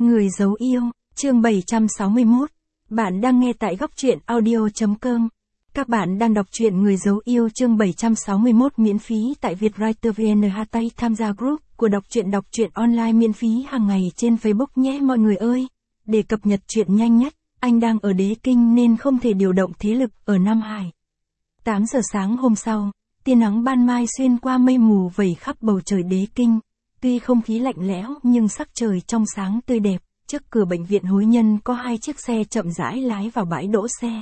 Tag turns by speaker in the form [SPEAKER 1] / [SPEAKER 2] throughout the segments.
[SPEAKER 1] Người giấu yêu, chương 761. Bạn đang nghe tại góc truyện audio.com. Các bạn đang đọc truyện Người giấu yêu chương 761 miễn phí tại Vietwriter VN. Hatay tham gia group của đọc truyện online miễn phí hàng ngày trên Facebook nhé mọi người ơi. Để cập nhật truyện nhanh nhất, anh đang ở Đế Kinh nên không thể điều động thế lực ở Nam Hải. 8 giờ sáng hôm sau, tia nắng ban mai xuyên qua mây mù vẩy khắp bầu trời Đế Kinh. Tuy không khí lạnh lẽo nhưng sắc trời trong sáng tươi đẹp, trước cửa bệnh viện Hối Nhân có 2 chiếc xe chậm rãi lái vào bãi đỗ xe.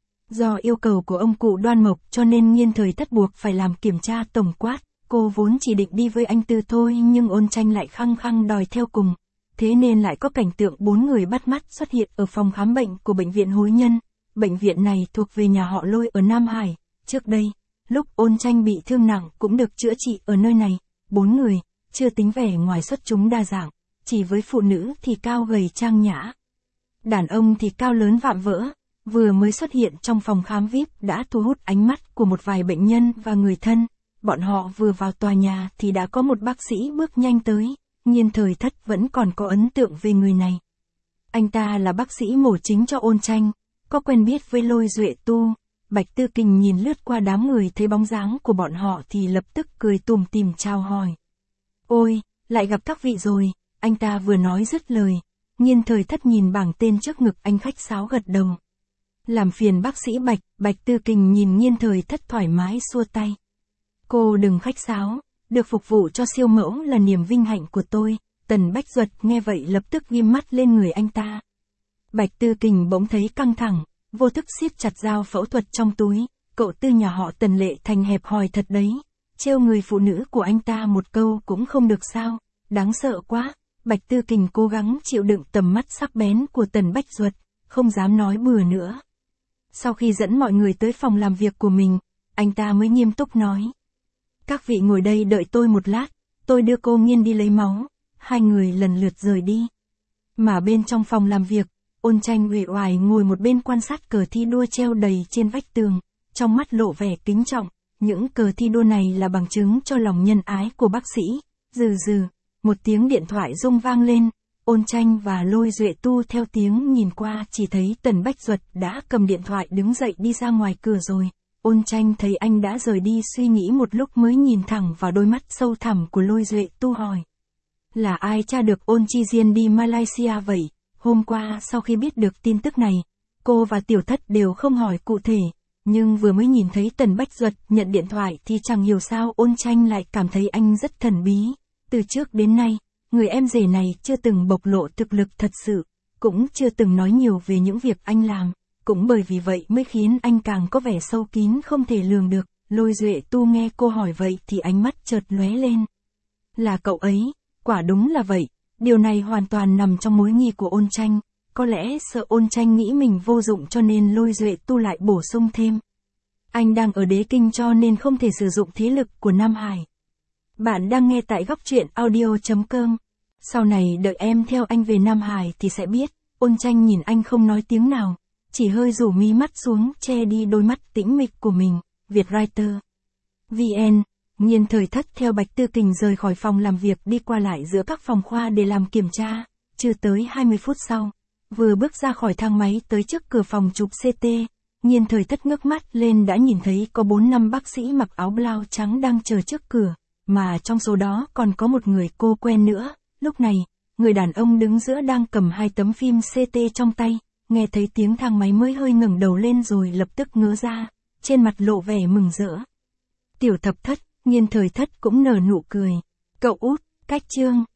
[SPEAKER 1] Do yêu cầu của ông cụ Đoan Mộc cho nên Nghiên Thời Thất buộc phải làm kiểm tra tổng quát, cô vốn chỉ định đi với anh Tư thôi nhưng Ôn Tranh lại khăng khăng đòi theo cùng. Thế nên lại có cảnh tượng 4 người bắt mắt xuất hiện ở phòng khám bệnh của bệnh viện Hối Nhân. Bệnh viện này thuộc về nhà họ Lôi ở Nam Hải. Trước đây, lúc Ôn Tranh bị thương nặng cũng được chữa trị ở nơi này. 4 người, chưa tính vẻ ngoài xuất chúng đa dạng, chỉ với phụ nữ thì cao gầy trang nhã. Đàn ông thì cao lớn vạm vỡ, vừa mới xuất hiện trong phòng khám VIP đã thu hút ánh mắt của một vài bệnh nhân và người thân. Bọn họ vừa vào tòa nhà thì đã có một bác sĩ bước nhanh tới. Nghiên Thời Thất vẫn còn có ấn tượng về người này. Anh ta là bác sĩ mổ chính cho Ôn Tranh, có quen biết với Lôi Duệ Tu. Bạch Tư Kình nhìn lướt qua đám người thấy bóng dáng của bọn họ thì lập tức cười tủm tỉm chào hỏi. Ôi, lại gặp các vị rồi, anh ta vừa nói dứt lời. Nghiên Thời Thất nhìn bảng tên trước ngực anh khách sáo gật đầu. Làm phiền bác sĩ Bạch, Bạch Tư Kình nhìn Nghiên Thời Thất thoải mái xua tay. Cô đừng khách sáo, được phục vụ cho siêu mẫu là niềm vinh hạnh của tôi. Tần Bách Duật nghe vậy lập tức ghim mắt lên người anh ta. Bạch Tư Kình bỗng thấy căng thẳng, vô thức siết chặt dao phẫu thuật trong túi. Cậu Tư nhà họ Tần Lệ Thành hẹp hòi thật đấy. Trêu người phụ nữ của anh ta một câu cũng không được sao, đáng sợ quá. Bạch Tư Kình cố gắng chịu đựng tầm mắt sắc bén của Tần Bách Duật, không dám nói bừa nữa. Sau khi dẫn mọi người tới phòng làm việc của mình, anh ta mới nghiêm túc nói. Các vị ngồi đây đợi tôi một lát, tôi đưa cô Nghiên đi lấy máu. 2 người lần lượt rời đi. Mà bên trong phòng làm việc, Ôn Tranh uể oải ngồi một bên quan sát cờ thi đua treo đầy trên vách tường, trong mắt lộ vẻ kính trọng. Những cờ thi đua này là bằng chứng cho lòng nhân ái của bác sĩ. Rừ, một tiếng điện thoại rung vang lên. Ôn Tranh và Lôi Duệ Tu theo tiếng nhìn qua chỉ thấy Tần Bách Duật đã cầm điện thoại đứng dậy đi ra ngoài cửa rồi. Ôn Tranh thấy anh đã rời đi suy nghĩ một lúc mới nhìn thẳng vào đôi mắt sâu thẳm của Lôi Duệ Tu hỏi. Là ai tra được Ôn Chi Diên đi Malaysia vậy? Hôm qua sau khi biết được tin tức này, cô và Tiểu Thất đều không hỏi cụ thể. Nhưng vừa mới nhìn thấy Tần Bách Duật nhận điện thoại thì chẳng hiểu sao Ôn Tranh lại cảm thấy anh rất thần bí. Từ trước đến nay, người em rể này chưa từng bộc lộ thực lực thật sự, cũng chưa từng nói nhiều về những việc anh làm. Cũng bởi vì vậy mới khiến anh càng có vẻ sâu kín không thể lường được. Lôi Duệ Tu nghe cô hỏi vậy thì ánh mắt chợt lóe lên. Là cậu ấy, quả đúng là vậy. Điều này hoàn toàn nằm trong mối nghi của Ôn Tranh. Có lẽ sợ Ôn Tranh nghĩ mình vô dụng cho nên Lôi Duệ Tu lại bổ sung thêm. Anh đang ở Đế Kinh cho nên không thể sử dụng thế lực của Nam Hải. Bạn đang nghe tại góc truyện audio.com. Sau này đợi em theo anh về Nam Hải thì sẽ biết. Ôn Tranh nhìn anh không nói tiếng nào, chỉ hơi rủ mí mắt xuống che đi đôi mắt tĩnh mịch của mình. Vietwriter VN. Nghiên Thời Thất theo Bạch Tư Kình rời khỏi phòng làm việc đi qua lại giữa các phòng khoa để làm kiểm tra. Chưa tới 20 phút sau, vừa bước ra khỏi thang máy tới trước cửa phòng chụp CT, Nghiên Thời Thất ngước mắt lên đã nhìn thấy có 4-5 bác sĩ mặc áo blau trắng đang chờ trước cửa, mà trong số đó còn có một người cô quen nữa. Lúc này, người đàn ông đứng giữa đang cầm 2 tấm phim CT trong tay, nghe thấy tiếng thang máy mới hơi ngẩng đầu lên rồi lập tức ngớ ra, trên mặt lộ vẻ mừng rỡ. Tiểu Thập Thất, Nghiên Thời Thất cũng nở nụ cười. Cậu út, cách chương.